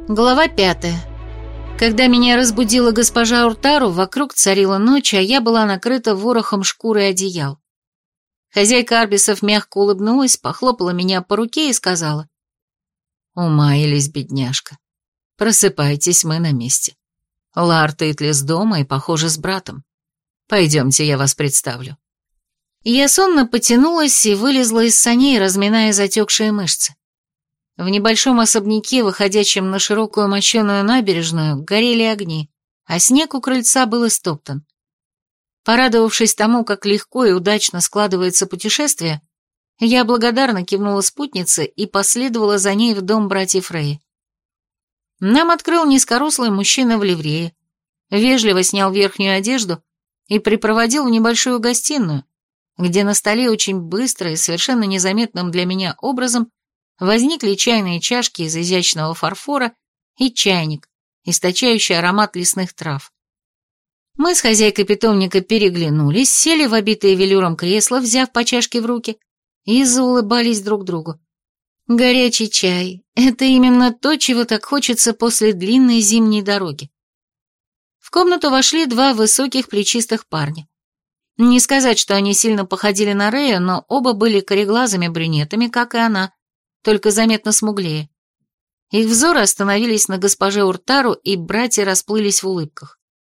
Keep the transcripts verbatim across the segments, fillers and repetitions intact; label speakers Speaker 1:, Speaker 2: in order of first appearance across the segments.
Speaker 1: Глава пятая. Когда меня разбудила госпожа Уртару, вокруг царила ночь, а я была накрыта ворохом шкуры и одеял. Хозяйка Арбисов мягко улыбнулась, похлопала меня по руке и сказала: «Умаялись, бедняжка. Просыпайтесь, мы на месте. Лард Итлис дома и, похоже, с братом. Пойдемте, я вас представлю». Я сонно потянулась и вылезла из саней, разминая затекшие мышцы. В небольшом особняке, выходящем на широкую мощеную набережную, горели огни, а снег у крыльца был истоптан. Порадовавшись тому, как легко и удачно складывается путешествие, я благодарно кивнула спутнице и последовала за ней в дом братьев Рэй. Нам открыл низкорослый мужчина в ливрее, вежливо снял верхнюю одежду и припроводил в небольшую гостиную, где на столе очень быстро и совершенно незаметным для меня образом возникли чайные чашки из изящного фарфора и чайник, источающий аромат лесных трав. Мы с хозяйкой питомника переглянулись, сели в обитое велюром кресло, взяв по чашке в руки, и заулыбались друг другу. Горячий чай — это именно то, чего так хочется после длинной зимней дороги. В комнату вошли два высоких плечистых парня. Не сказать, что они сильно походили на Рэя, но оба были кореглазыми брюнетами, как и она, только заметно смуглее. Их взоры остановились на госпоже Уртару, и братья расплылись в улыбках.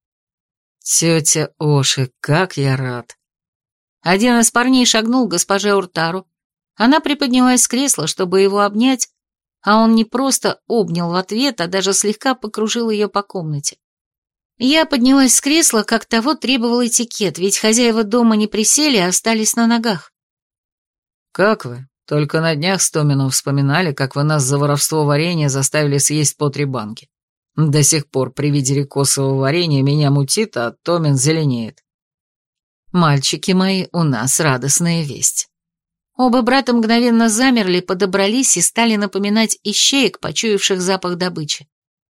Speaker 2: «Тетя Оши, как я рад!»
Speaker 1: Один из парней шагнул к госпоже Уртару. Она приподнялась с кресла, чтобы его обнять, а он не просто обнял в ответ, а даже слегка покружил ее по комнате. Я поднялась с кресла, как того требовал этикет, ведь хозяева дома не присели, а остались на ногах.
Speaker 2: «Как вы? Только на днях с Томином вспоминали, как вы нас за воровство варенья заставили съесть по три банки. До сих пор при виде рекосового варенья меня мутит, а Томин зеленеет».
Speaker 1: «Мальчики мои, у нас радостная весть». Оба брата мгновенно замерли, подобрались и стали напоминать ищеек, почуявших запах добычи.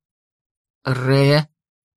Speaker 2: «Ре?»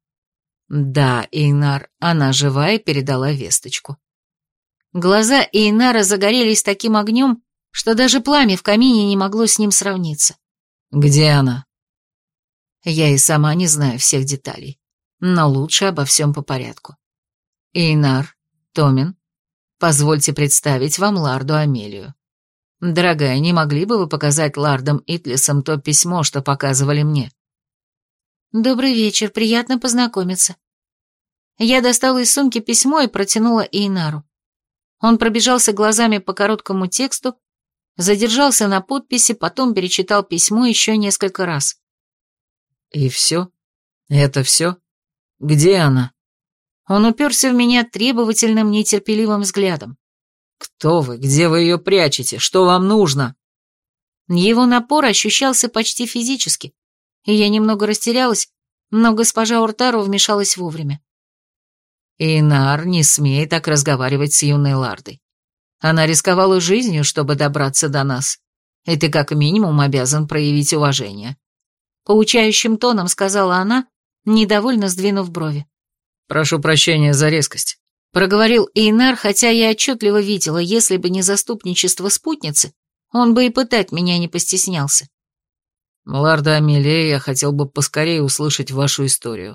Speaker 1: «Да, Эйнар, она жива и передала весточку». Глаза Эйнара загорелись таким огнем, что даже пламя в камине не могло с ним сравниться.
Speaker 2: «Где она?»
Speaker 1: Я и сама не знаю всех деталей, но лучше обо всем по порядку. Эйнар, Томин, позвольте представить вам Ларду Амелию. Дорогая, не могли бы вы показать Лардам Итлисам то письмо, что показывали мне?» «Добрый вечер, приятно познакомиться». Я достала из сумки письмо и протянула Эйнару. Он пробежался глазами по короткому тексту, задержался на подписи, потом перечитал письмо еще несколько раз.
Speaker 2: «И все? Это все? Где она?»
Speaker 1: Он уперся в меня требовательным, нетерпеливым взглядом.
Speaker 2: «Кто вы? Где вы ее прячете? Что вам нужно?»
Speaker 1: Его напор ощущался почти физически, и я немного растерялась, но госпожа Уртару вмешалась вовремя.
Speaker 2: «Эйнар, не смей так разговаривать с юной Лардой. Она рисковала жизнью, чтобы добраться до нас, и ты как минимум обязан проявить уважение».
Speaker 1: Поучающим тоном сказала она, недовольно сдвинув брови.
Speaker 2: «Прошу прощения за резкость»,
Speaker 1: — проговорил Эйнар, хотя я отчетливо видела, если бы не заступничество спутницы, он бы и пытать меня не постеснялся.
Speaker 2: «Ларда Амелия, я хотел бы поскорее услышать вашу историю».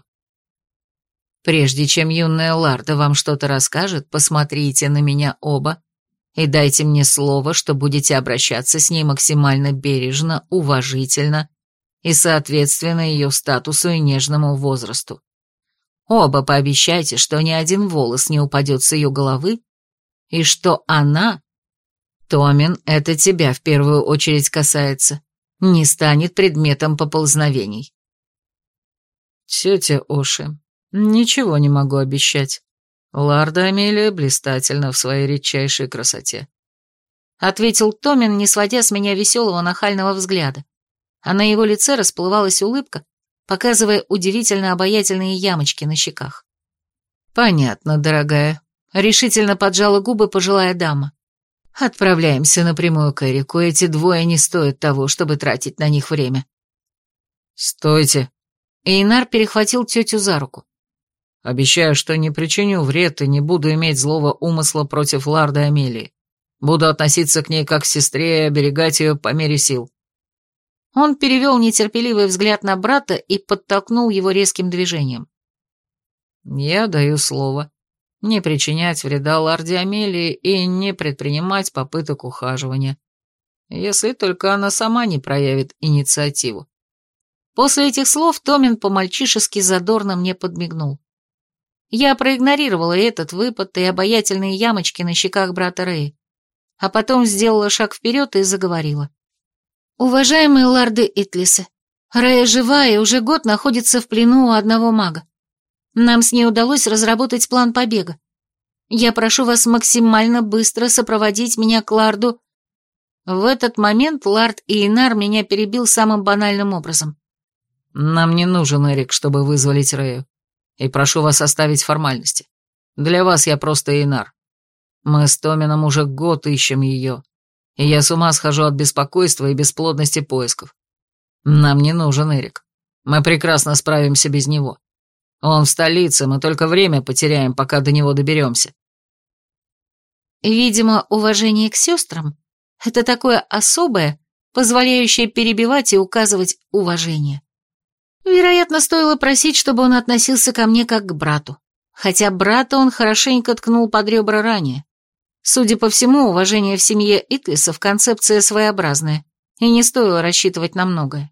Speaker 1: «Прежде чем юная Ларда вам что-то расскажет, посмотрите на меня оба и дайте мне слово, что будете обращаться с ней максимально бережно, уважительно и соответственно ее статусу и нежному возрасту. Оба пообещайте, что ни один волос не упадет с ее головы, и что она, Томин, это тебя в первую очередь касается, не станет предметом поползновений».
Speaker 2: «Тетя Оши, ничего не могу обещать. Ларда Амелия блистательна в своей редчайшей красоте»,
Speaker 1: — ответил Томин, не сводя с меня веселого нахального взгляда, а на его лице расплывалась улыбка, показывая удивительно обаятельные ямочки на щеках. «Понятно, дорогая», — решительно поджала губы пожилая дама. «Отправляемся напрямую к Эрику, эти двое не стоят того, чтобы тратить на них время».
Speaker 2: «Стойте!»
Speaker 1: Эйнар перехватил тетю за руку.
Speaker 2: «Обещаю, что не причиню вред и не буду иметь злого умысла против Ларды Амелии. Буду относиться к ней как к сестре и оберегать ее по мере сил».
Speaker 1: Он перевел нетерпеливый взгляд на брата и подтолкнул его резким движением.
Speaker 2: «Я даю слово не причинять вреда лорде Амелии и не предпринимать попыток ухаживания, если только она сама не проявит инициативу».
Speaker 1: После этих слов Томин по-мальчишески задорно мне подмигнул. Я проигнорировала этот выпад и обаятельные ямочки на щеках брата Рэя, а потом сделала шаг вперед и заговорила. «Уважаемые лорды Итлисы, Рэя жива и уже год находится в плену у одного мага. Нам с ней удалось разработать план побега. Я прошу вас максимально быстро сопроводить меня к лорду...» В этот момент лорд Иенар меня перебил самым банальным образом.
Speaker 2: «Нам не нужен Эрик, чтобы вызволить Рэю, и прошу вас оставить формальности. Для вас я просто Иенар. Мы с Томином уже год ищем ее, и я с ума схожу от беспокойства и бесплодности поисков. Нам не нужен Эрик. Мы прекрасно справимся без него. Он в столице, мы только время потеряем, пока до него доберемся».
Speaker 1: Видимо, уважение к сестрам — это такое особое, позволяющее перебивать и указывать уважение. Вероятно, стоило просить, чтобы он относился ко мне как к брату. Хотя брата он хорошенько ткнул под ребра ранее. Судя по всему, уважение в семье Итлисов — концепция своеобразная, и не стоило рассчитывать на многое.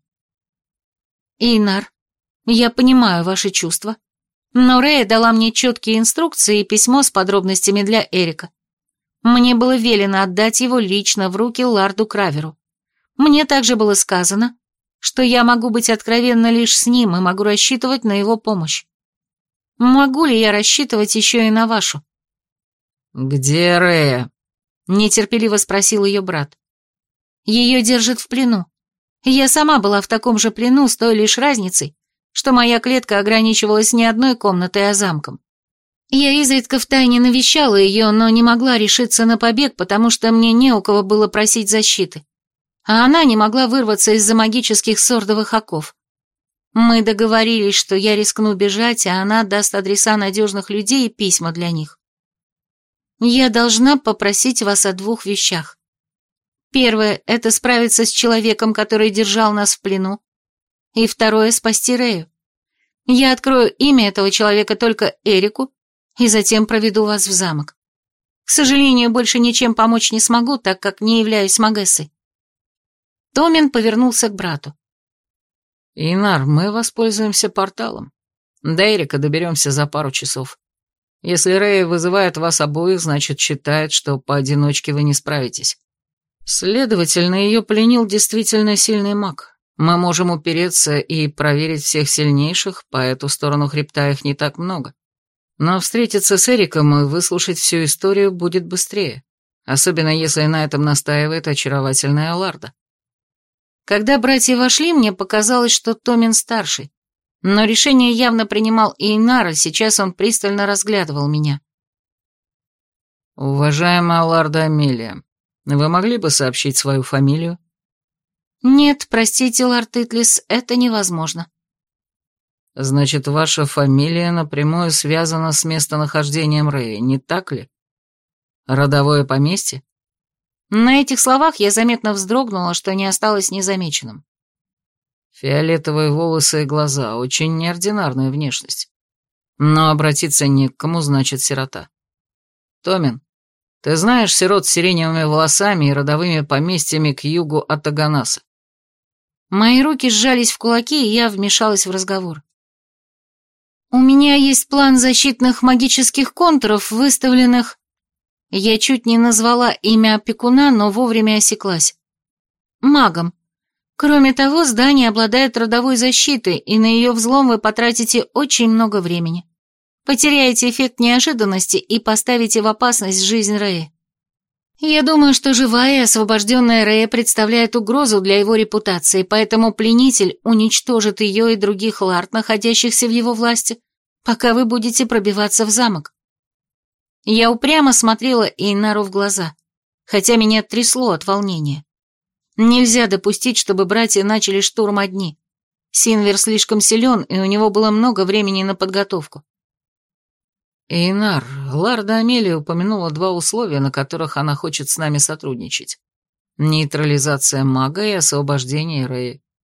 Speaker 1: «Иенар, я понимаю ваши чувства, но Рэя дала мне четкие инструкции и письмо с подробностями для Эрика. Мне было велено отдать его лично в руки лорду Краверу. Мне также было сказано, что я могу быть откровенна лишь с ним и могу рассчитывать на его помощь. Могу ли я рассчитывать еще и на вашу?»
Speaker 2: «Где Рэя?»
Speaker 1: — нетерпеливо спросил ее брат. «Ее держат в плену. Я сама была в таком же плену, с той лишь разницей, что моя клетка ограничивалась не одной комнатой, а замком. Я изредка втайне навещала ее, но не могла решиться на побег, потому что мне не у кого было просить защиты. А она не могла вырваться из-за магических сордовых оков. Мы договорились, что я рискну бежать, а она даст адреса надежных людей и письма для них. Я должна попросить вас о двух вещах. Первое — это справиться с человеком, который держал нас в плену. И второе — спасти Рэю. Я открою имя этого человека только Эрику, и затем проведу вас в замок. К сожалению, больше ничем помочь не смогу, так как не являюсь магессой». Томин повернулся к брату.
Speaker 2: «Иенар, мы воспользуемся порталом. До Эрика доберемся за пару часов. Если Рэя вызывает вас обоих, значит, считает, что поодиночке вы не справитесь. Следовательно, ее пленил действительно сильный маг. Мы можем упереться и проверить всех сильнейших, по эту сторону хребта их не так много. Но встретиться с Эриком и выслушать всю историю будет быстрее, особенно если на этом настаивает очаровательная Ларда».
Speaker 1: Когда братья вошли, мне показалось, что Томин старший, но решение явно принимал Иенар, а сейчас он пристально разглядывал меня.
Speaker 2: «Уважаемая Ларда Амелия, вы могли бы сообщить свою фамилию?»
Speaker 1: «Нет, простите, лорд Итлис, это невозможно».
Speaker 2: «Значит, ваша фамилия напрямую связана с местонахождением Рэя, не так ли? Родовое поместье?»
Speaker 1: На этих словах я заметно вздрогнула, что не осталось незамеченным.
Speaker 2: «Фиолетовые волосы и глаза, очень неординарная внешность. Но обратиться не к кому, значит, сирота. Томин, ты знаешь сирот с сиреневыми волосами и родовыми поместьями к югу от Аганаса?»
Speaker 1: Мои руки сжались в кулаки, и я вмешалась в разговор. «У меня есть план защитных магических контуров, выставленных...» Я чуть не назвала имя опекуна, но вовремя осеклась. «Магом. Кроме того, здание обладает родовой защитой, и на ее взлом вы потратите очень много времени. Потеряете эффект неожиданности и поставите в опасность жизнь Рэя. Я думаю, что живая и освобожденная Рэя представляет угрозу для его репутации, поэтому пленитель уничтожит ее и других лард, находящихся в его власти, пока вы будете пробиваться в замок». Я упрямо смотрела Иенару в глаза, хотя меня трясло от волнения. Нельзя допустить, чтобы братья начали штурм одни. Синвер слишком силен, и у него было много времени на подготовку.
Speaker 2: «Иенар, Ларда Амелия упомянула два условия, на которых она хочет с нами сотрудничать. Нейтрализация мага и освобождение Рэя.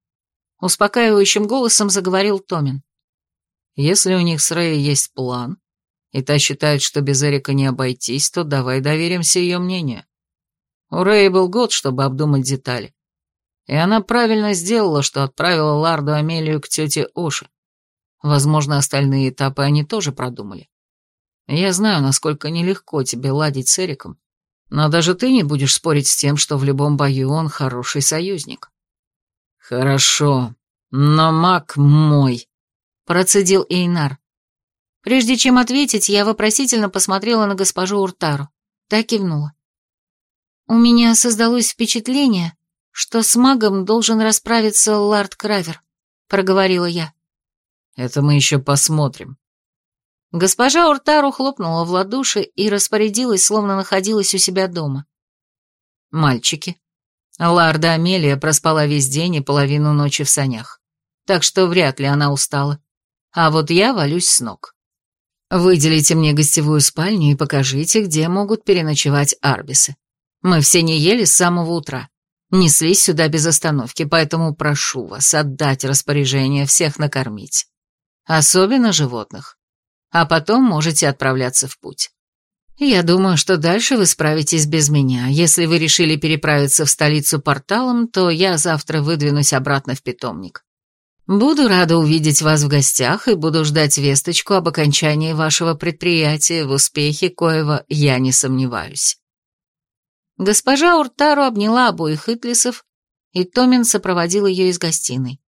Speaker 1: — успокаивающим голосом заговорил Томин.
Speaker 2: «Если у них с Рэй есть план, и та считает, что без Эрика не обойтись, то давай доверимся ее мнению. У Рэй был год, чтобы обдумать детали. И она правильно сделала, что отправила Ларду Амелию к тете Оше. Возможно, остальные этапы они тоже продумали. Я знаю, насколько нелегко тебе ладить с Эриком, но даже ты не будешь спорить с тем, что в любом бою он хороший союзник». «Хорошо, но маг мой», — процедил Эйнар.
Speaker 1: Прежде чем ответить, я вопросительно посмотрела на госпожу Уртару. Та кивнула. «У меня создалось впечатление, что с магом должен расправиться Лард Кравер», — проговорила я.
Speaker 2: «Это мы еще посмотрим».
Speaker 1: Госпожа Уртару хлопнула в ладоши и распорядилась, словно находилась у себя дома. «Мальчики, Ларда Амелия проспала весь день и половину ночи в санях, так что вряд ли она устала. А вот я валюсь с ног. Выделите мне гостевую спальню и покажите, где могут переночевать арбисы. Мы все не ели с самого утра, неслись сюда без остановки, поэтому прошу вас отдать распоряжение всех накормить, особенно животных, а потом можете отправляться в путь. Я думаю, что дальше вы справитесь без меня. Если вы решили переправиться в столицу порталом, то я завтра выдвинусь обратно в питомник. Буду рада увидеть вас в гостях и буду ждать весточку об окончании вашего предприятия, в успехе коего я не сомневаюсь». Госпожа Уртару обняла обоих Итлисов, и Томин сопроводил ее из гостиной.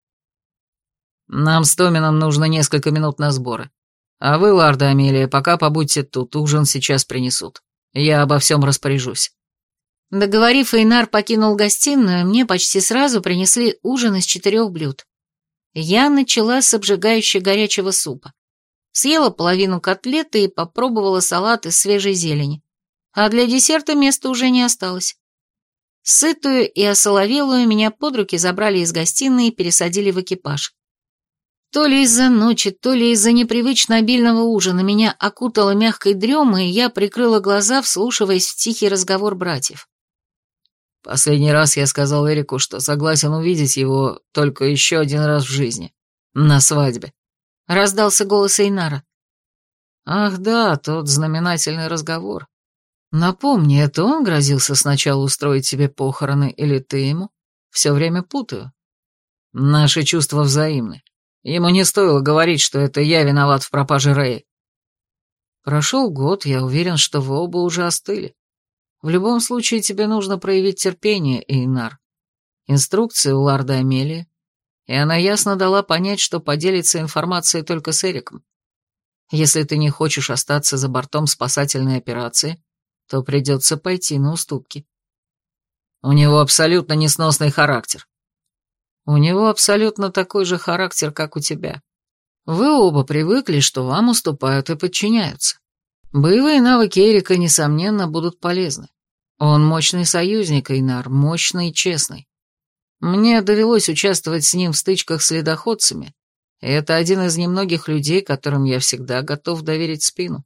Speaker 2: «Нам с Томином нужно несколько минут на сборы. А вы, Ларда Амелия, пока побудьте тут, ужин сейчас принесут. Я обо всем распоряжусь».
Speaker 1: Договорив, Эйнар покинул гостиную, мне почти сразу принесли ужин из четырех блюд. Я начала с обжигающе горячего супа. Съела половину котлеты и попробовала салат из свежей зелени. А для десерта места уже не осталось. Сытую и осоловелую меня под руки забрали из гостиной и пересадили в экипаж. То ли из-за ночи, то ли из-за непривычно обильного ужина меня окутало мягкой дремой, и я прикрыла глаза, вслушиваясь в тихий разговор братьев.
Speaker 2: «Последний раз я сказал Эрику, что согласен увидеть его только еще один раз в жизни. На свадьбе», — раздался голос Эйнара. «Ах да, тот знаменательный разговор. Напомни, это он грозился сначала устроить себе похороны, или ты ему? Все время путаю. Наши чувства взаимны. Ему не стоило говорить, что это я виноват в пропаже Рэя. Прошел год, я уверен, что вы оба уже остыли. В любом случае тебе нужно проявить терпение, Эйнар. Инструкции у Ларда Амелии, и она ясно дала понять, что поделится информацией только с Эриком. Если ты не хочешь остаться за бортом спасательной операции, то придется пойти на уступки. У него абсолютно несносный характер. У него абсолютно такой же характер, как у тебя. Вы оба привыкли, что вам уступают и подчиняются. Боевые навыки Эрика, несомненно, будут полезны. Он мощный союзник, Эйнар, мощный и честный. Мне довелось участвовать с ним в стычках с ледоходцами, и это один из немногих людей, которым я всегда готов доверить спину.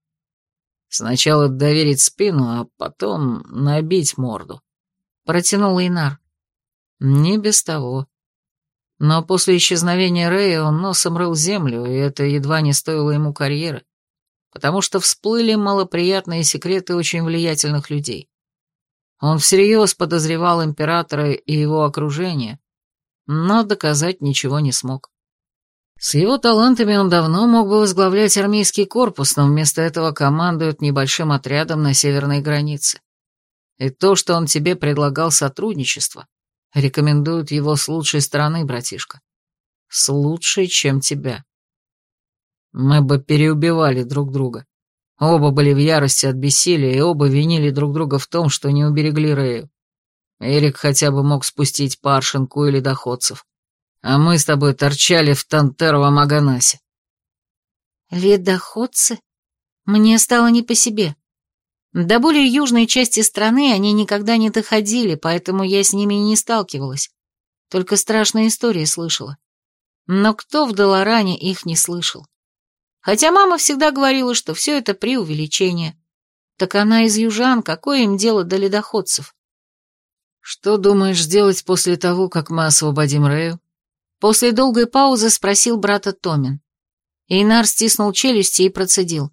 Speaker 2: Сначала доверить спину, а потом набить морду. Протянул Эйнар. Не без того. Но после исчезновения Рэя он носом рыл землю, и это едва не стоило ему карьеры, потому что всплыли малоприятные секреты очень влиятельных людей. Он всерьез подозревал императора и его окружение, но доказать ничего не смог. С его талантами он давно мог бы возглавлять армейский корпус, но вместо этого командует небольшим отрядом на северной границе. И то, что он тебе предлагал сотрудничество, рекомендуют его с лучшей стороны, братишка. С лучшей, чем тебя. Мы бы переубивали друг друга. Оба были в ярости от бессилия, и оба винили друг друга в том, что не уберегли Рэю. Эрик хотя бы мог спустить паршинку или доходцев. А мы с тобой торчали в Тантеровом Аганасе.
Speaker 1: Ледоходцы? Мне стало не по себе. До более южной части страны они никогда не доходили, поэтому я с ними и не сталкивалась. Только страшные истории слышала. Но кто в Долоране их не слышал? Хотя мама всегда говорила, что все это преувеличение. Так она из южан, какое им дело до ледоходцев?
Speaker 2: Что думаешь сделать после того, как мы освободим Рэю?
Speaker 1: После долгой паузы спросил брата Томин. Эйнар стиснул челюсти и процедил.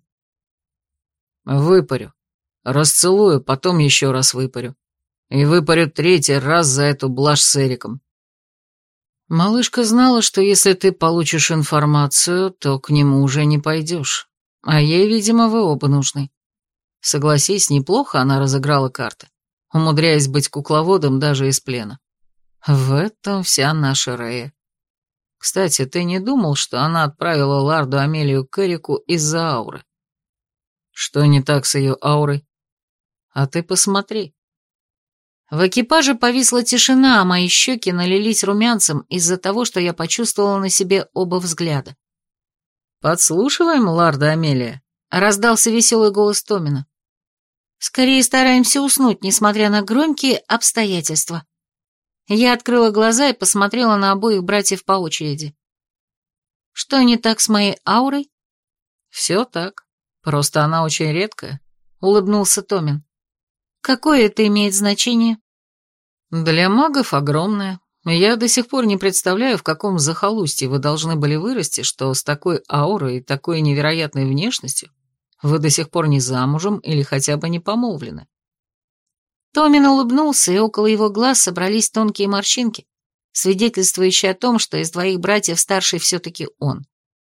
Speaker 2: Выпарю. Расцелую, потом еще раз выпарю. И выпарю третий раз за эту блажь с Эриком. Малышка знала, что если ты получишь информацию, то к нему уже не пойдешь. А ей, видимо, вы оба нужны. Согласись, неплохо она разыграла карты, умудряясь быть кукловодом даже из плена. В этом вся наша Рея. Кстати, ты не думал, что она отправила Ларду Амелию к Эрику из-за ауры? Что не так с ее аурой? А ты посмотри.
Speaker 1: В экипаже повисла тишина, а мои щеки налились румянцем из-за того, что я почувствовала на себе оба взгляда.
Speaker 2: «Подслушиваем, Ларда Амелия?» — раздался веселый голос Томина.
Speaker 1: «Скорее стараемся уснуть, несмотря на громкие обстоятельства». Я открыла глаза и посмотрела на обоих братьев по очереди. «Что не так с моей аурой?»
Speaker 2: «Все так. Просто она очень редкая», — улыбнулся Томин.
Speaker 1: «Какое это имеет значение?»
Speaker 2: «Для магов огромное. Я до сих пор не представляю, в каком захолустье вы должны были вырасти, что с такой аурой и такой невероятной внешностью вы до сих пор не замужем или хотя бы не помолвлены».
Speaker 1: Томин улыбнулся, и около его глаз собрались тонкие морщинки, свидетельствующие о том, что из двоих братьев старший все-таки он.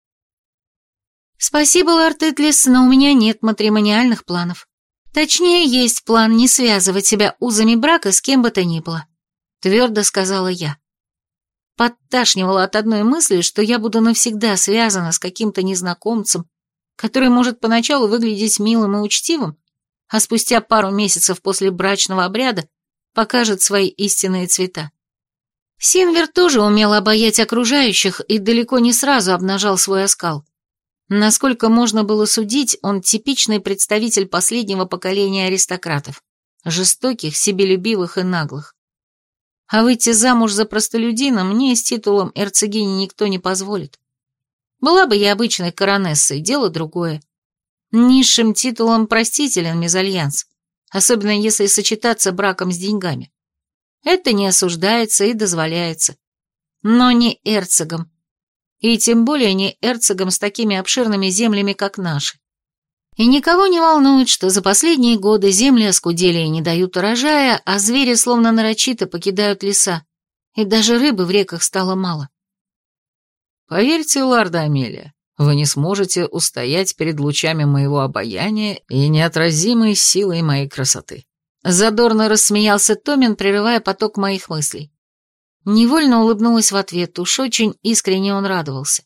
Speaker 1: «Спасибо, Лард Итлис, но у меня нет матримониальных планов. Точнее, есть план не связывать себя узами брака с кем бы то ни было», — твердо сказала я. Подташнивала от одной мысли, что я буду навсегда связана с каким-то незнакомцем, который может поначалу выглядеть милым и учтивым, а спустя пару месяцев после брачного обряда покажет свои истинные цвета. Синвер тоже умел обаять окружающих и далеко не сразу обнажал свой оскал. Насколько можно было судить, он типичный представитель последнего поколения аристократов, жестоких, себелюбивых и наглых. А выйти замуж за простолюдина мне с титулом эрцогини никто не позволит. Была бы я обычной коронессой, дело другое. Низшим титулом простителен мезальянс, особенно если сочетаться браком с деньгами. Это не осуждается и дозволяется. Но не эрцогом. И тем более не эрцогом с такими обширными землями, как наши. И никого не волнует, что за последние годы земли оскудели и не дают урожая, а звери словно нарочито покидают леса, и даже рыбы в реках стало мало.
Speaker 2: Поверьте, Ларда Амелия, вы не сможете устоять перед лучами моего обаяния и неотразимой силой моей красоты.
Speaker 1: Задорно рассмеялся Томин, прерывая поток моих мыслей. Невольно улыбнулась в ответ, уж очень искренне он радовался.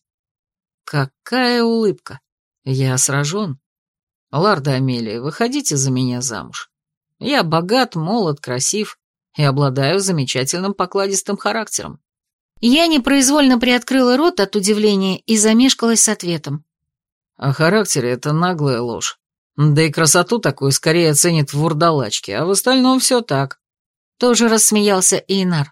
Speaker 2: Какая улыбка! Я сражен. Ларда Амелия, выходите за меня замуж. Я богат, молод, красив и обладаю замечательным покладистым характером.
Speaker 1: Я непроизвольно приоткрыла рот от удивления и замешкалась с ответом.
Speaker 2: О характере это наглая ложь. Да и красоту такую скорее оценит в вурдалачке, а в остальном все так.
Speaker 1: Тоже рассмеялся Эйнар.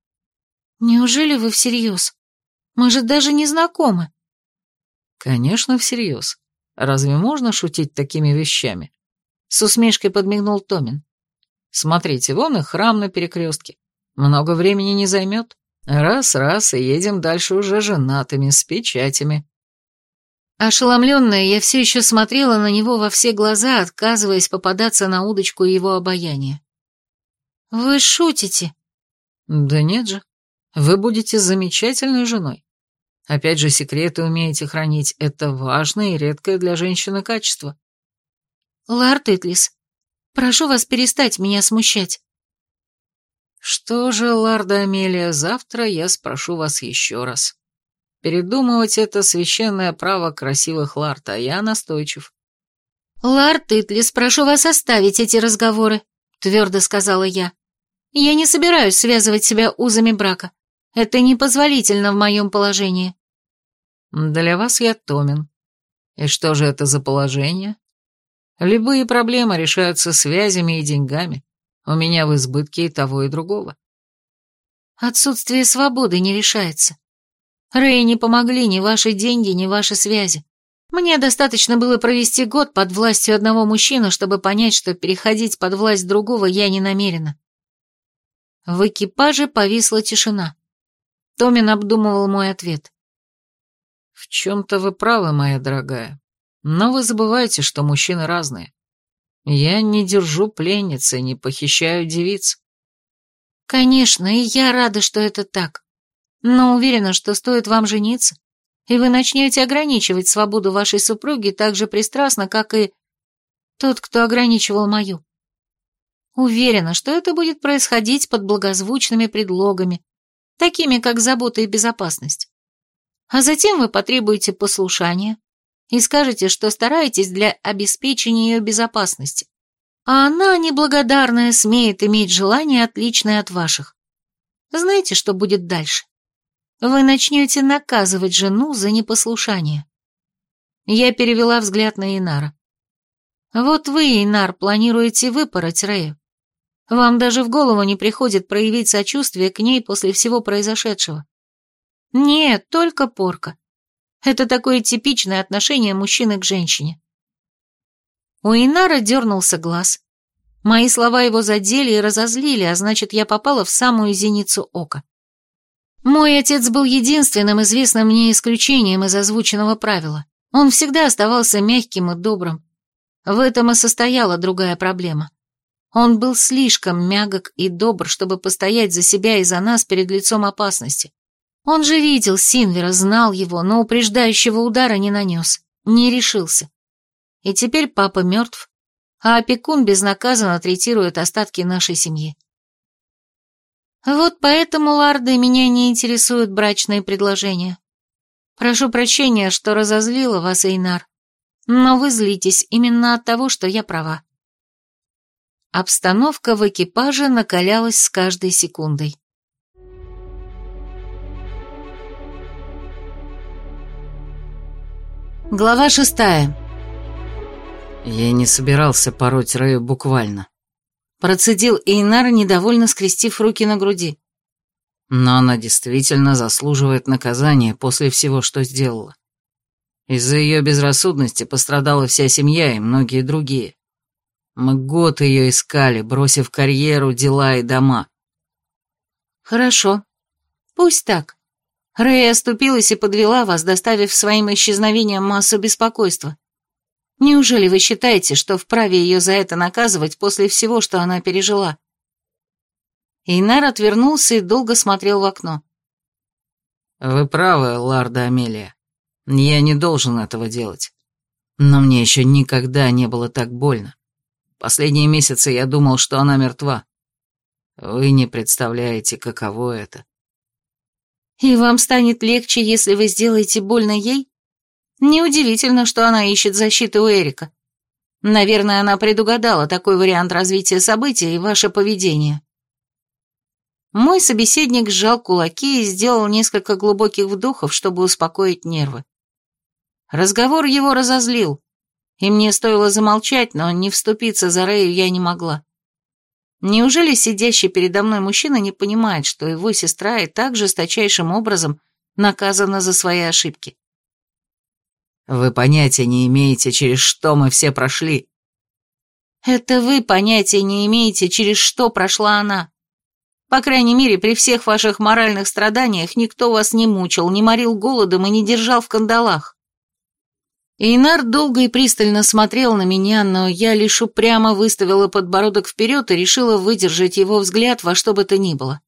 Speaker 1: Неужели вы всерьез? Мы же даже не знакомы.
Speaker 2: Конечно, всерьез. Разве можно шутить такими вещами? С усмешкой подмигнул Томин. Смотрите, вон и храм на перекрестке. Много времени не займет. Раз-раз, и едем дальше уже женатыми, с печатями.
Speaker 1: Ошеломленная, я все еще смотрела на него во все глаза, отказываясь попадаться на удочку его обаяния. «Вы шутите?»
Speaker 2: «Да нет же. Вы будете замечательной женой. Опять же, секреты умеете хранить. Это важное и редкое для женщины качество».
Speaker 1: «Лард Итлис, прошу вас перестать меня смущать».
Speaker 2: «Что же, Ларда Амелия, завтра я спрошу вас еще раз. Передумывать это священное право красивых лард, а я настойчив».
Speaker 1: «Лард Итлис, прошу вас оставить эти разговоры», — твердо сказала я. «Я не собираюсь связывать себя узами брака. Это непозволительно в моем положении».
Speaker 2: «Для вас я Томин. И что же это за положение? Любые проблемы решаются связями и деньгами. У меня в избытке и того, и другого».
Speaker 1: «Отсутствие свободы не решается. Рэй не помогли ни ваши деньги, ни ваши связи. Мне достаточно было провести год под властью одного мужчины, чтобы понять, что переходить под власть другого я не намерена». В экипаже повисла тишина. Томин обдумывал мой ответ.
Speaker 2: В чем-то вы правы, моя дорогая. Но вы забываете, что мужчины разные. Я не держу пленниц и не похищаю девиц.
Speaker 1: Конечно, и я рада, что это так. Но уверена, что стоит вам жениться, и вы начнете ограничивать свободу вашей супруги так же пристрастно, как и тот, кто ограничивал мою. Уверена, что это будет происходить под благозвучными предлогами, такими как забота и безопасность. А затем вы потребуете послушания и скажете, что стараетесь для обеспечения ее безопасности, а она, неблагодарная, смеет иметь желание, отличное от ваших. Знаете, что будет дальше? Вы начнете наказывать жену за непослушание. Я перевела взгляд на Инара. Вот вы, Инар, планируете выпороть Рею. Вам даже в голову не приходит проявить сочувствие к ней после всего произошедшего. Нет, только порка. Это такое типичное отношение мужчины к женщине. У Инара дернулся глаз. Мои слова его задели и разозлили, а значит, я попала в самую зеницу ока. Мой отец был единственным известным мне исключением из озвученного правила. Он всегда оставался мягким и добрым. В этом и состояла другая проблема. Он был слишком мягок и добр, чтобы постоять за себя и за нас перед лицом опасности. Он же видел Синвера, знал его, но упреждающего удара не нанес, не решился. И теперь папа мертв, а опекун безнаказанно третирует остатки нашей семьи. Вот поэтому, ларды, меня не интересуют брачные предложения. Прошу прощения, что разозлила вас, Эйнар, но вы злитесь именно от того, что я права. Обстановка в экипаже накалялась с каждой секундой. Глава шестая.
Speaker 2: Я не собирался пороть Рэю буквально.
Speaker 1: Процедил Эйнар, недовольно скрестив руки на груди.
Speaker 2: Но она действительно заслуживает наказания после всего, что сделала. Из-за ее безрассудности пострадала вся семья и многие другие. Мы год ее искали, бросив карьеру, дела и дома.
Speaker 1: Хорошо. Пусть так. Рэя оступилась и подвела вас, доставив своим исчезновением массу беспокойства. Неужели вы считаете, что вправе ее за это наказывать после всего, что она пережила?» Эйнар отвернулся и долго смотрел в окно.
Speaker 2: «Вы правы, Ларда Амелия. Я не должен этого делать. Но мне еще никогда не было так больно. Последние месяцы я думал, что она мертва. Вы не представляете, каково это».
Speaker 1: «И вам станет легче, если вы сделаете больно ей? Неудивительно, что она ищет защиты у Эрика. Наверное, она предугадала такой вариант развития событий и ваше поведение». Мой собеседник сжал кулаки и сделал несколько глубоких вдохов, чтобы успокоить нервы. Разговор его разозлил, и мне стоило замолчать, но не вступиться за Рэю я не могла. Неужели сидящий передо мной мужчина не понимает, что его сестра и так жесточайшим образом наказана за свои ошибки?
Speaker 2: Вы понятия не имеете, через что мы все прошли.
Speaker 1: Это вы понятия не имеете, через что прошла она. По крайней мере, при всех ваших моральных страданиях никто вас не мучил, не морил голодом и не держал в кандалах. Эйнар долго и пристально смотрел на меня, но я лишь упрямо выставила подбородок вперед и решила выдержать его взгляд во что бы то ни было.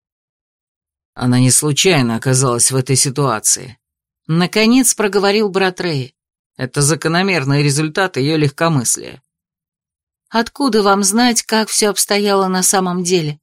Speaker 2: Она не случайно оказалась в этой ситуации.
Speaker 1: Наконец проговорил брат Рэй.
Speaker 2: Это закономерный результат ее легкомыслия.
Speaker 1: Откуда вам знать, как все обстояло на самом деле?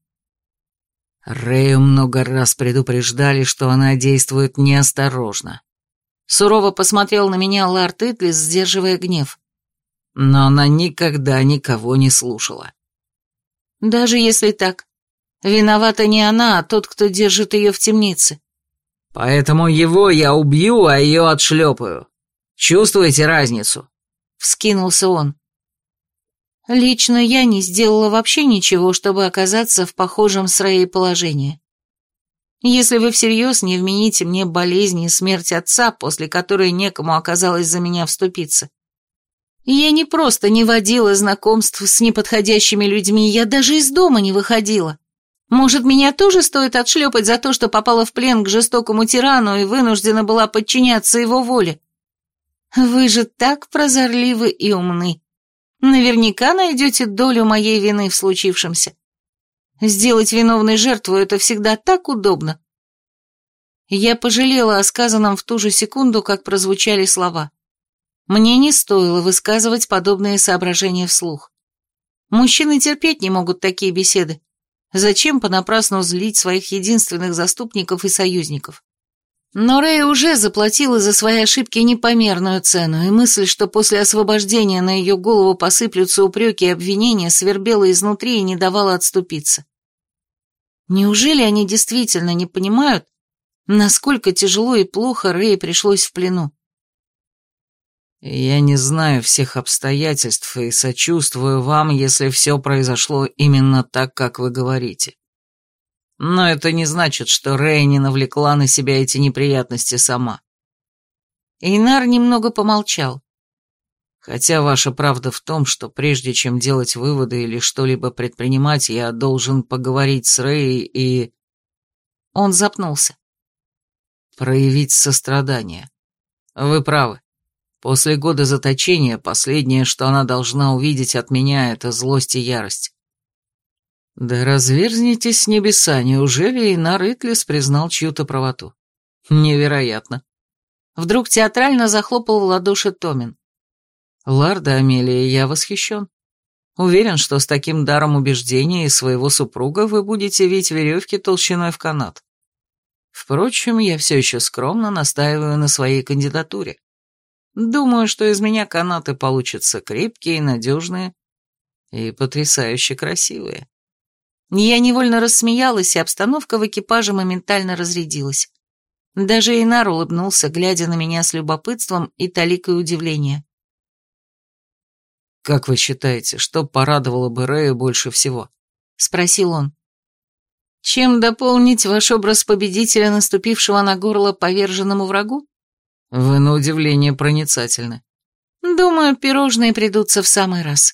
Speaker 2: Рэю много раз предупреждали, что она действует неосторожно.
Speaker 1: Сурово посмотрел на меня лорд Итлис, сдерживая гнев.
Speaker 2: Но она никогда никого не слушала.
Speaker 1: Даже если так, виновата не она, а тот, кто держит ее в темнице.
Speaker 2: Поэтому его я убью, а ее отшлепаю. Чувствуете разницу?
Speaker 1: Вскинулся он. Лично я не сделала вообще ничего, чтобы оказаться в похожем с Рэей положении. Если вы всерьез не вмените мне болезни и смерть отца, после которой некому оказалось за меня вступиться. Я не просто не водила знакомств с неподходящими людьми, я даже из дома не выходила. Может, меня тоже стоит отшлепать за то, что попала в плен к жестокому тирану и вынуждена была подчиняться его воле? Вы же так прозорливы и умны. Наверняка найдете долю моей вины в случившемся. Сделать виновной жертву — это всегда так удобно. Я пожалела о сказанном в ту же секунду, как прозвучали слова. Мне не стоило высказывать подобные соображения вслух. Мужчины терпеть не могут такие беседы. Зачем понапрасну злить своих единственных заступников и союзников? Но Рэй уже заплатила за свои ошибки непомерную цену, и мысль, что после освобождения на ее голову посыплются упреки и обвинения, свербела изнутри и не давала отступиться. Неужели они действительно не понимают, насколько тяжело и плохо Рэй пришлось в плену?
Speaker 2: Я не знаю всех обстоятельств и сочувствую вам, если все произошло именно так, как вы говорите. Но это не значит, что Рэй не навлекла на себя эти неприятности сама.
Speaker 1: Эйнар немного помолчал.
Speaker 2: Хотя ваша правда в том, что прежде чем делать выводы или что-либо предпринимать, я должен поговорить с Рэй и...
Speaker 1: Он запнулся.
Speaker 2: Проявить сострадание. Вы правы. После года заточения последнее, что она должна увидеть от меня, это злость и ярость. Да разверзнитесь с небеса, неужели Эйнар Итлис признал чью-то правоту? Невероятно.
Speaker 1: Вдруг театрально захлопал в ладоши Томин.
Speaker 2: Ларда Амелия, я восхищен. Уверен, что с таким даром убеждения и своего супруга вы будете вить веревки толщиной в канат. Впрочем, я все еще скромно настаиваю на своей кандидатуре. Думаю, что из меня канаты получатся крепкие, надежные и потрясающе красивые.
Speaker 1: Я невольно рассмеялась, и обстановка в экипаже моментально разрядилась. Даже Эйнар улыбнулся, глядя на меня с любопытством и толикой удивления.
Speaker 2: «Как вы считаете, что порадовало бы Рэя больше всего?»
Speaker 1: — спросил он. «Чем дополнить ваш образ победителя, наступившего на горло поверженному врагу?»
Speaker 2: «Вы на удивление проницательны».
Speaker 1: «Думаю, пирожные придутся в самый раз».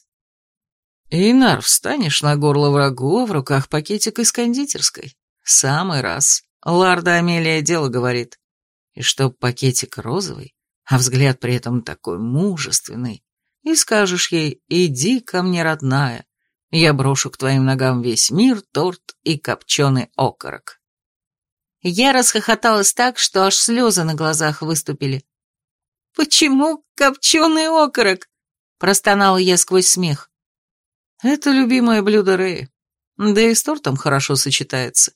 Speaker 2: «Эйнар, встанешь на горло врагу, а в руках пакетик из кондитерской. Самый раз. Ларда Амелия дело говорит. И чтоб пакетик розовый, а взгляд при этом такой мужественный. И скажешь ей: иди ко мне, родная, я брошу к твоим ногам весь мир, торт и копченый окорок».
Speaker 1: Я расхохоталась так, что аж слезы на глазах выступили. «Почему копченый окорок?» – простонала я сквозь смех.
Speaker 2: «Это любимое блюдо Рэя, да и с тортом хорошо сочетается».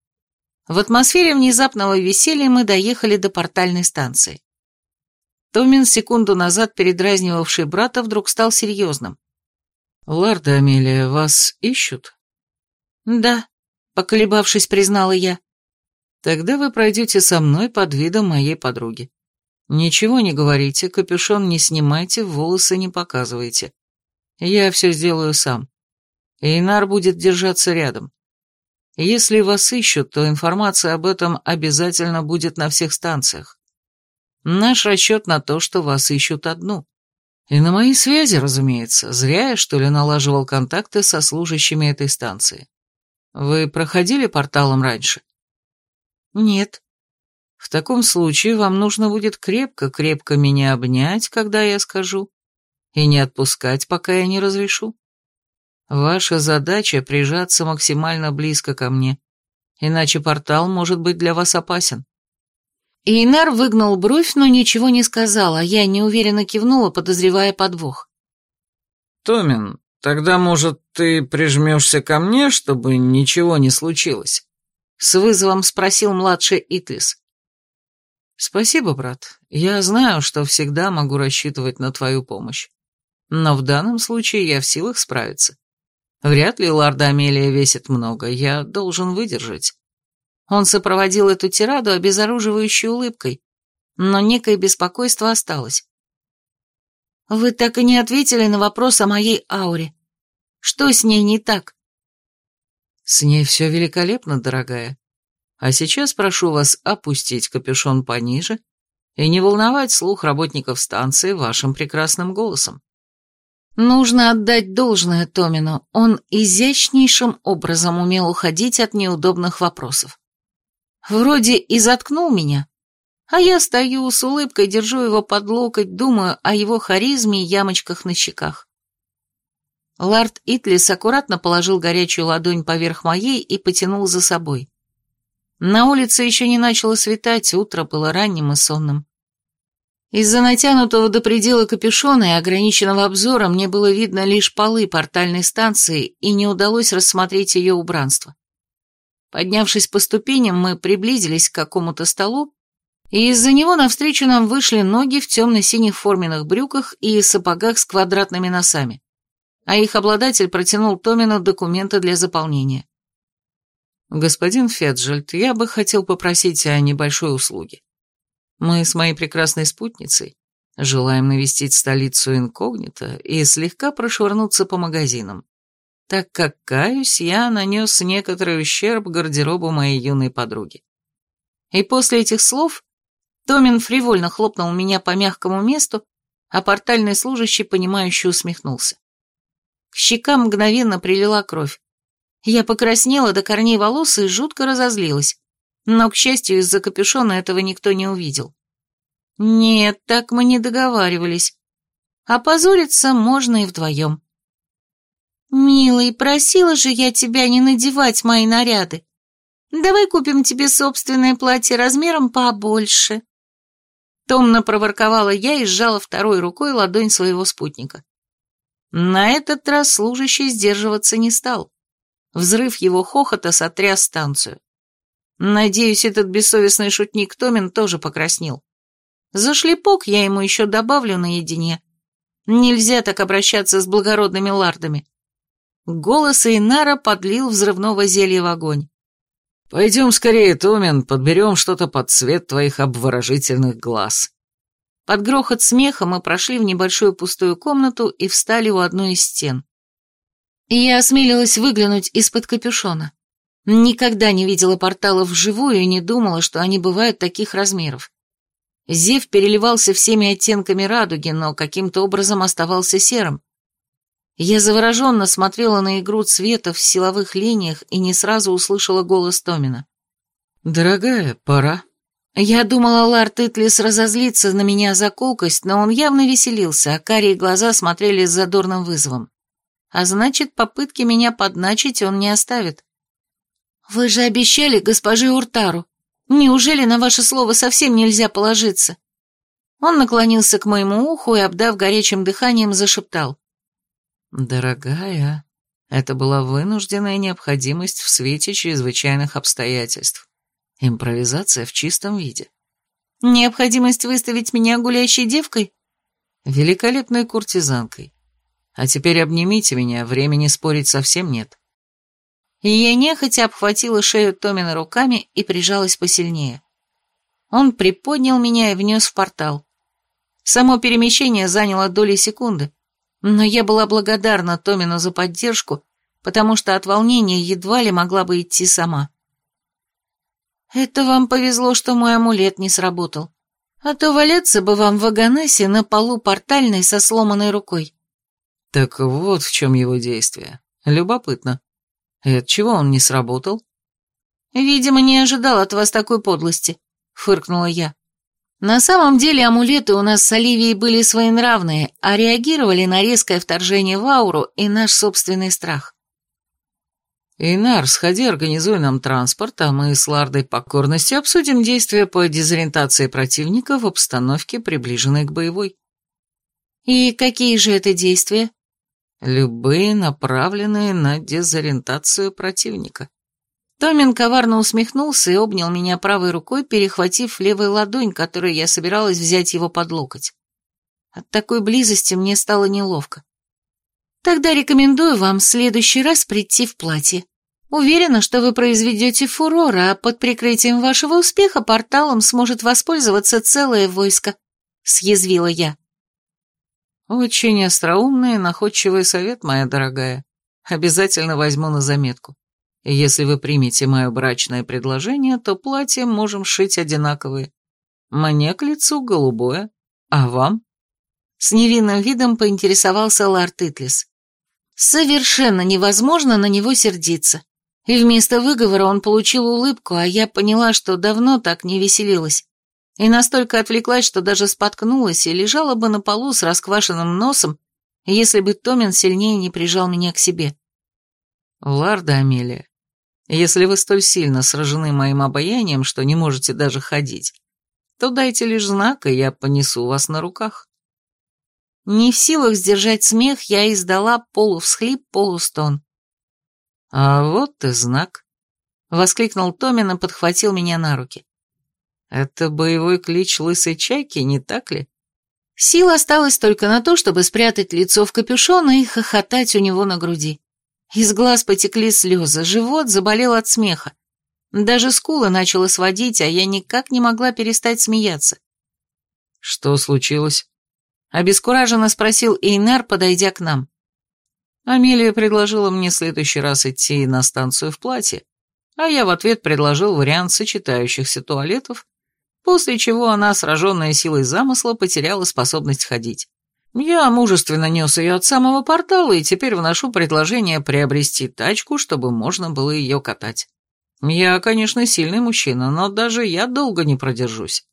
Speaker 1: В атмосфере внезапного веселья мы доехали до портальной станции. Томин, секунду назад передразнивавший брата, вдруг стал серьезным.
Speaker 2: «Ларда Амелия, вас ищут?»
Speaker 1: «Да», — поколебавшись, признала я.
Speaker 2: «Тогда вы пройдете со мной под видом моей подруги. Ничего не говорите, капюшон не снимайте, волосы не показывайте. Я все сделаю сам. Эйнар будет держаться рядом. Если вас ищут, то информация об этом обязательно будет на всех станциях. Наш расчет на то, что вас ищут одну. И на мои связи, разумеется. Зря я, что ли, налаживал контакты со служащими этой станции. Вы проходили порталом раньше?»
Speaker 1: «Нет».
Speaker 2: «В таком случае вам нужно будет крепко-крепко меня обнять, когда я скажу, и не отпускать, пока я не разрешу. Ваша задача — прижаться максимально близко ко мне, иначе портал может быть для вас опасен».
Speaker 1: Эйнар выгнул бровь, но ничего не сказал, а я неуверенно кивнула, подозревая подвох.
Speaker 2: «Томин, тогда, может, ты прижмешься ко мне, чтобы ничего не случилось?» С вызовом спросил младший Итлис. «Спасибо, брат. Я знаю, что всегда могу рассчитывать на твою помощь. Но в данном случае я в силах справиться. Вряд ли Ларда Амелия весит много, я должен выдержать».
Speaker 1: Он сопроводил эту тираду обезоруживающей улыбкой, но некое беспокойство осталось. «Вы так и не ответили на вопрос о моей ауре. Что с ней не так?»
Speaker 2: «С ней все великолепно, дорогая. А сейчас прошу вас опустить капюшон пониже и не волновать слух работников станции вашим прекрасным голосом.
Speaker 1: Нужно отдать должное Томину, он изящнейшим образом умел уходить от неудобных вопросов. Вроде и заткнул меня, а я стою с улыбкой, держу его под локоть, думаю о его харизме и ямочках на щеках. Лард Итлис аккуратно положил горячую ладонь поверх моей и потянул за собой. На улице еще не начало светать, утро было ранним и сонным. Из-за натянутого до предела капюшона и ограниченного обзора мне было видно лишь полы портальной станции, и не удалось рассмотреть ее убранство. Поднявшись по ступеням, мы приблизились к какому-то столу, и из-за него навстречу нам вышли ноги в темно-синих форменных брюках и сапогах с квадратными носами, а их обладатель протянул Томину документы для заполнения.
Speaker 2: «Господин Фетджельд, я бы хотел попросить о небольшой услуге. Мы с моей прекрасной спутницей желаем навестить столицу инкогнито и слегка прошвырнуться по магазинам, так как, каюсь, я нанес некоторый ущерб гардеробу моей юной подруги».
Speaker 1: И после этих слов Томин фривольно хлопнул меня по мягкому месту, а портальный служащий, понимающе усмехнулся. К щекам мгновенно прилила кровь. Я покраснела до корней волос и жутко разозлилась, но, к счастью, из-за капюшона этого никто не увидел. Нет, так мы не договаривались. Опозориться можно и вдвоем. «Милый, просила же я тебя не надевать мои наряды. Давай купим тебе собственное платье размером побольше». Томно проворковала я и сжала второй рукой ладонь своего спутника. На этот раз служащий сдерживаться не стал. Взрыв его хохота сотряс станцию. Надеюсь, этот бессовестный шутник Томин тоже покраснел. За шлепок я ему еще добавлю наедине. Нельзя так обращаться с благородными лардами. Голос Эйнара подлил взрывного зелья в огонь.
Speaker 2: «Пойдем скорее, Томин, подберем что-то под цвет твоих обворожительных глаз».
Speaker 1: Под грохот смеха мы прошли в небольшую пустую комнату и встали у одной из стен. И я осмелилась выглянуть из-под капюшона. Никогда не видела порталов вживую и не думала, что они бывают таких размеров. Зев переливался всеми оттенками радуги, но каким-то образом оставался серым. Я завороженно смотрела на игру цвета в силовых линиях и не сразу услышала голос Томина.
Speaker 2: «Дорогая, пора».
Speaker 1: Я думала, Лард Итлис разозлится на меня за колкость, но он явно веселился, а карие глаза смотрели с задорным вызовом. А значит, попытки меня подначить он не оставит. «Вы же обещали госпоже Уртару. Неужели на ваше слово совсем нельзя положиться?» Он наклонился к моему уху и, обдав горячим дыханием, зашептал.
Speaker 2: «Дорогая, это была вынужденная необходимость в свете чрезвычайных обстоятельств. Импровизация в чистом виде».
Speaker 1: «Необходимость выставить меня гулящей девкой?»
Speaker 2: «Великолепной куртизанкой. А теперь обнимите меня, времени спорить совсем нет».
Speaker 1: И я нехотя обхватила шею Томина руками и прижалась посильнее. Он приподнял меня и внес в портал. Само перемещение заняло доли секунды, но я была благодарна Томину за поддержку, потому что от волнения едва ли могла бы идти сама. «Это вам повезло, что мой амулет не сработал, а то валяться бы вам в Аганесе на полу портальной со сломанной рукой».
Speaker 2: «Так вот в чем его действие. Любопытно. И отчего он не сработал?»
Speaker 1: «Видимо, не ожидал от вас такой подлости», — фыркнула я. На самом деле амулеты у нас с Оливией были своенравные, а реагировали на резкое вторжение в ауру и наш собственный страх.
Speaker 2: «Эйнар, сходи, организуй нам транспорт, а мы с Лардой покорностью обсудим действия по дезориентации противника в обстановке, приближенной к боевой».
Speaker 1: «И какие же это действия?»
Speaker 2: «Любые, направленные на дезориентацию противника».
Speaker 1: Томин коварно усмехнулся и обнял меня правой рукой, перехватив левой ладонь, которой я собиралась взять его под локоть. От такой близости мне стало неловко. «Тогда рекомендую вам в следующий раз прийти в платье. Уверена, что вы произведете фурор, а под прикрытием вашего успеха порталом сможет воспользоваться целое войско», — съязвила я.
Speaker 2: «Очень остроумный и находчивый совет, моя дорогая. Обязательно возьму на заметку. Если вы примете мое брачное предложение, то платье можем шить одинаковые. Мне к лицу голубое, а вам?»
Speaker 1: С невинным видом поинтересовался лорд Итлис. Совершенно невозможно на него сердиться. И вместо выговора он получил улыбку, а я поняла, что давно так не веселилась. И настолько отвлеклась, что даже споткнулась и лежала бы на полу с расквашенным носом, если бы Томин сильнее не прижал меня к себе.
Speaker 2: «Ларда Амелия, если вы столь сильно сражены моим обаянием, что не можете даже ходить, то дайте лишь знак, и я понесу вас на руках».
Speaker 1: Не в силах сдержать смех, я издала полувсхлип, полустон.
Speaker 2: «А вот и знак»,
Speaker 1: — воскликнул Томин и подхватил меня на руки.
Speaker 2: «Это боевой клич лысой чайки, не так ли?»
Speaker 1: Сил осталось только на то, чтобы спрятать лицо в капюшон и хохотать у него на груди. Из глаз потекли слезы, живот заболел от смеха. Даже скулы начало сводить, а я никак не могла перестать смеяться.
Speaker 2: «Что случилось?»
Speaker 1: — обескураженно спросил Эйнар, подойдя к нам.
Speaker 2: Амелия предложила мне в следующий раз идти на станцию в платье, а я в ответ предложил вариант сочетающихся туалетов, после чего она, сраженная силой замысла, потеряла способность ходить. Я мужественно нес ее от самого портала и теперь вношу предложение приобрести тачку, чтобы можно было ее катать. Я, конечно, сильный мужчина, но даже я долго не продержусь.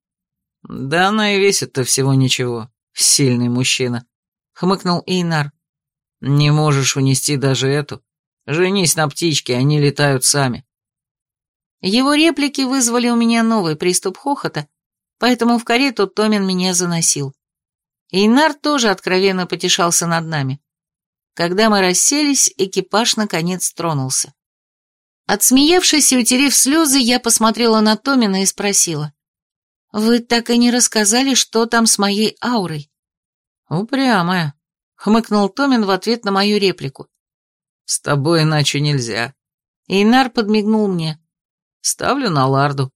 Speaker 2: Да она и весит-то всего ничего, сильный мужчина, хмыкнул Эйнар. Не можешь унести даже эту. Женись на птичке, они летают сами.
Speaker 1: Его реплики вызвали у меня новый приступ хохота, поэтому в карету Томин меня заносил. Эйнар тоже откровенно потешался над нами. Когда мы расселись, экипаж наконец тронулся. Отсмеявшись и утерев слезы, я посмотрела на Томина и спросила. «Вы так и не рассказали, что там с моей аурой?»
Speaker 2: «Упрямая», — хмыкнул Томин в ответ на мою реплику. «С тобой иначе нельзя».
Speaker 1: Эйнар подмигнул мне.
Speaker 2: «Ставлю на Ларду».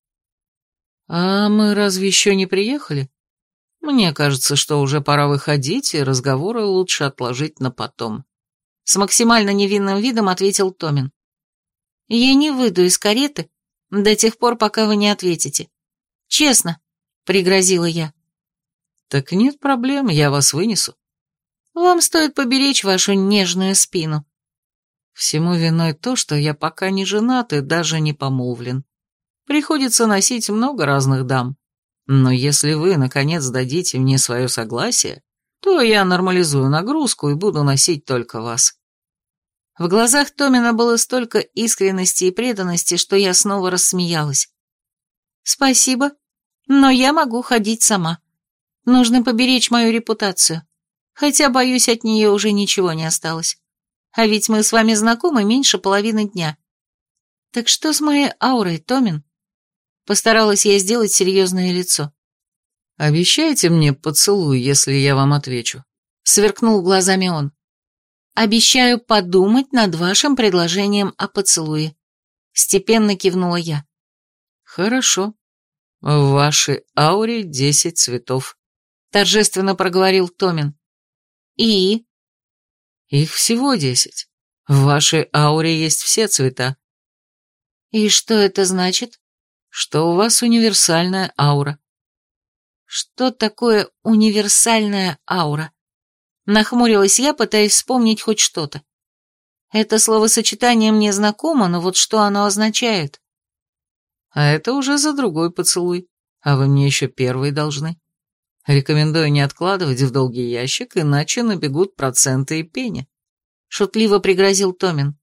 Speaker 2: «А мы разве еще не приехали? Мне кажется, что уже пора выходить, и разговоры лучше отложить на потом».
Speaker 1: С максимально невинным видом ответил Томин. «Я не выйду из кареты до тех пор, пока вы не ответите. Честно», — пригрозила я.
Speaker 2: «Так нет проблем, я вас вынесу».
Speaker 1: «Вам стоит поберечь вашу нежную спину».
Speaker 2: «Всему виной то, что я пока не женат и даже не помолвлен. Приходится носить много разных дам. Но если вы, наконец, дадите мне свое согласие, то я нормализую нагрузку и буду носить только вас».
Speaker 1: В глазах Томина было столько искренности и преданности, что я снова рассмеялась. «Спасибо, но я могу ходить сама. Нужно поберечь мою репутацию, хотя, боюсь, от нее уже ничего не осталось. А ведь мы с вами знакомы меньше половины дня. Так что с моей аурой, Томин?» Постаралась я сделать серьезное лицо.
Speaker 2: «Обещайте мне поцелуй, если я вам отвечу», — сверкнул глазами он.
Speaker 1: «Обещаю подумать над вашим предложением о поцелуе», — степенно кивнула я.
Speaker 2: «Хорошо. В вашей ауре десять цветов», — торжественно проговорил Томин.
Speaker 1: «И?»
Speaker 2: «Их всего десять. В вашей ауре есть все цвета».
Speaker 1: «И что это значит?»
Speaker 2: «Что у вас универсальная аура».
Speaker 1: «Что такое универсальная аура?» Нахмурилась я, пытаясь вспомнить хоть что-то. Это словосочетание мне знакомо, но вот что оно означает?
Speaker 2: А это уже за другой поцелуй, а вы мне еще первый должны. Рекомендую не откладывать в долгий ящик, иначе набегут проценты и пени.
Speaker 1: Шутливо пригрозил Томин.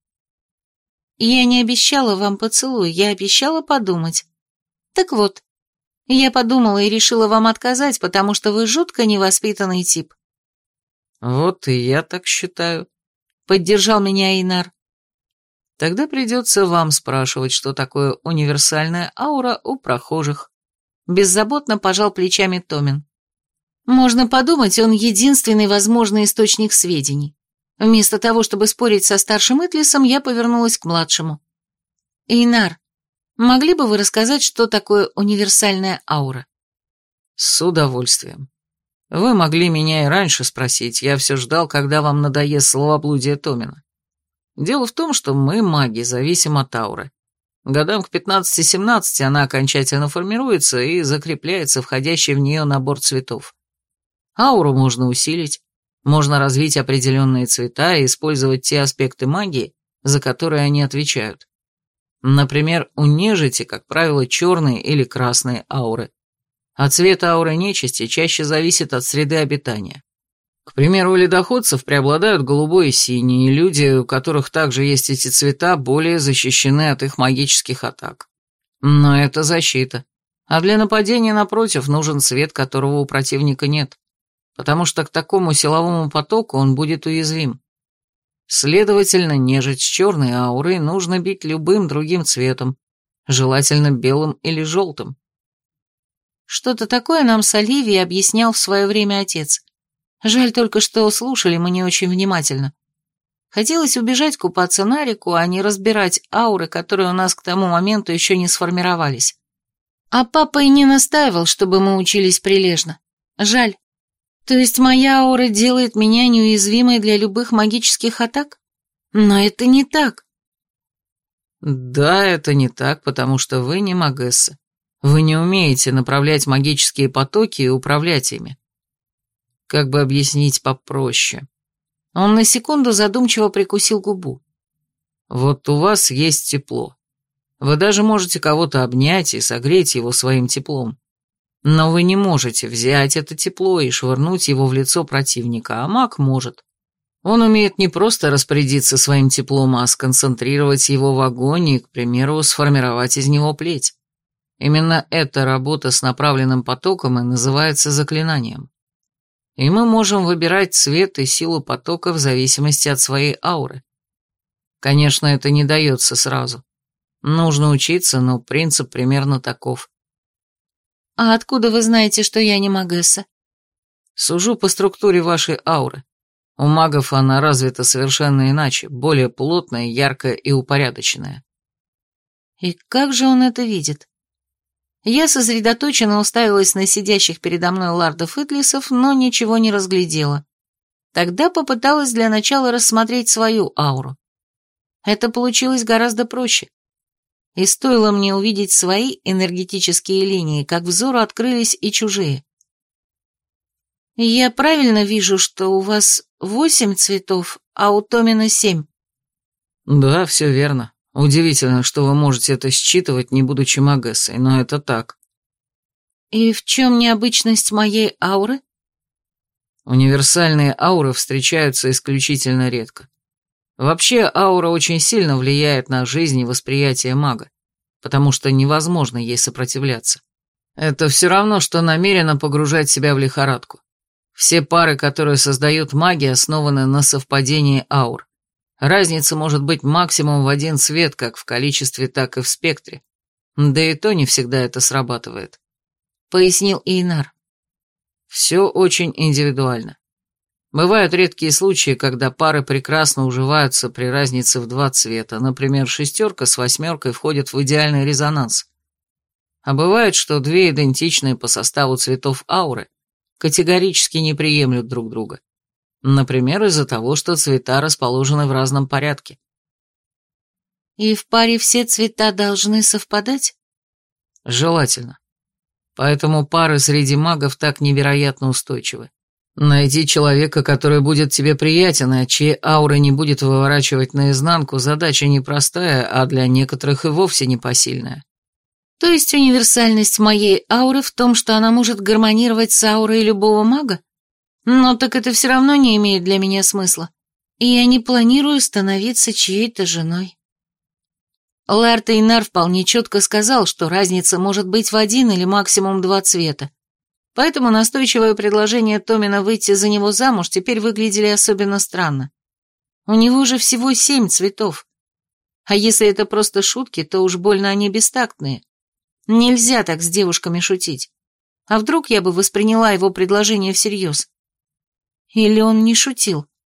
Speaker 1: Я не обещала вам поцелуй, я обещала подумать. Так вот, я подумала и решила вам отказать, потому что вы жутко невоспитанный тип.
Speaker 2: Вот и я так считаю,
Speaker 1: поддержал меня Эйнар.
Speaker 2: Тогда придется вам спрашивать, что такое универсальная аура у прохожих.
Speaker 1: Беззаботно пожал плечами Томин. Можно подумать, он единственный возможный источник сведений. Вместо того, чтобы спорить со старшим Итлисом, я повернулась к младшему. Эйнар, могли бы вы рассказать, что такое универсальная аура?
Speaker 2: С удовольствием. Вы могли меня и раньше спросить, я все ждал, когда вам надоест словоблудие Томина. Дело в том, что мы, маги, зависим от ауры. Годам к пятнадцати-семнадцати она окончательно формируется и закрепляется входящий в нее набор цветов. Ауру можно усилить, можно развить определенные цвета и использовать те аспекты магии, за которые они отвечают. Например, у нежити, как правило, черные или красные ауры, а цвет ауры нечисти чаще зависит от среды обитания. К примеру, у ледоходцев преобладают голубой и синий, и люди, у которых также есть эти цвета, более защищены от их магических атак. Но это защита. А для нападения, напротив, нужен цвет, которого у противника нет, потому что к такому силовому потоку он будет уязвим. Следовательно, нежить с черной аурой нужно бить любым другим цветом, желательно белым или желтым.
Speaker 1: Что-то такое нам с Оливией объяснял в свое время отец. Жаль только, что слушали мы не очень внимательно. Хотелось убежать купаться на реку, а не разбирать ауры, которые у нас к тому моменту еще не сформировались. А папа и не настаивал, чтобы мы учились прилежно. Жаль. То есть моя аура делает меня неуязвимой для любых магических атак? Но это не так.
Speaker 2: Да, это не так, потому что вы не магесса. Вы не умеете направлять магические потоки и управлять ими. Как бы объяснить попроще?
Speaker 1: Он на секунду задумчиво прикусил губу.
Speaker 2: Вот у вас есть тепло. Вы даже можете кого-то обнять и согреть его своим теплом. Но вы не можете взять это тепло и швырнуть его в лицо противника, а маг может. Он умеет не просто распорядиться своим теплом, а сконцентрировать его в огонь и, к примеру, сформировать из него плеть. Именно эта работа с направленным потоком и называется заклинанием. И мы можем выбирать цвет и силу потока в зависимости от своей ауры. Конечно, это не дается сразу. Нужно учиться, но принцип примерно таков.
Speaker 1: А откуда вы знаете, что я не магесса?
Speaker 2: Сужу по структуре вашей ауры. У магов она развита совершенно иначе, более плотная, яркая и упорядоченная.
Speaker 1: И как же он это видит? Я сосредоточенно уставилась на сидящих передо мной лардов Итлисов, но ничего не разглядела. Тогда попыталась для начала рассмотреть свою ауру. Это получилось гораздо проще. И стоило мне увидеть свои энергетические линии, как взору открылись и чужие. Я правильно вижу, что у вас восемь цветов, а у Томина семь?
Speaker 2: Да, все верно. Удивительно, что вы можете это считывать, не будучи магессой, но это так.
Speaker 1: И в чем необычность моей ауры?
Speaker 2: Универсальные ауры встречаются исключительно редко. Вообще, аура очень сильно влияет на жизнь и восприятие мага, потому что невозможно ей сопротивляться. Это все равно, что намеренно погружать себя в лихорадку. Все пары, которые создают маги, основаны на совпадении аур. Разница может быть максимум в один цвет, как в количестве, так и в спектре. Да и то не всегда это срабатывает.
Speaker 1: Пояснил Эйнар.
Speaker 2: Все очень индивидуально. Бывают редкие случаи, когда пары прекрасно уживаются при разнице в два цвета. Например, шестерка с восьмеркой входят в идеальный резонанс. А бывает, что две идентичные по составу цветов ауры категорически не приемлют друг друга. Например, из-за того, что цвета расположены в разном порядке.
Speaker 1: И в паре все цвета должны совпадать?
Speaker 2: Желательно. Поэтому пары среди магов так невероятно устойчивы. Найти человека, который будет тебе приятен, а чьей ауры не будет выворачивать наизнанку, задача непростая, а для некоторых и вовсе непосильная.
Speaker 1: То есть универсальность моей ауры в том, что она может гармонировать с аурой любого мага? Но так это все равно не имеет для меня смысла. И я не планирую становиться чьей-то женой. Лард Эйнар вполне четко сказал, что разница может быть в один или максимум два цвета. Поэтому настойчивое предложение Томина выйти за него замуж теперь выглядели особенно странно. У него же всего семь цветов. А если это просто шутки, то уж больно они бестактные. Нельзя так с девушками шутить. А вдруг я бы восприняла его предложение всерьез? Или он не шутил?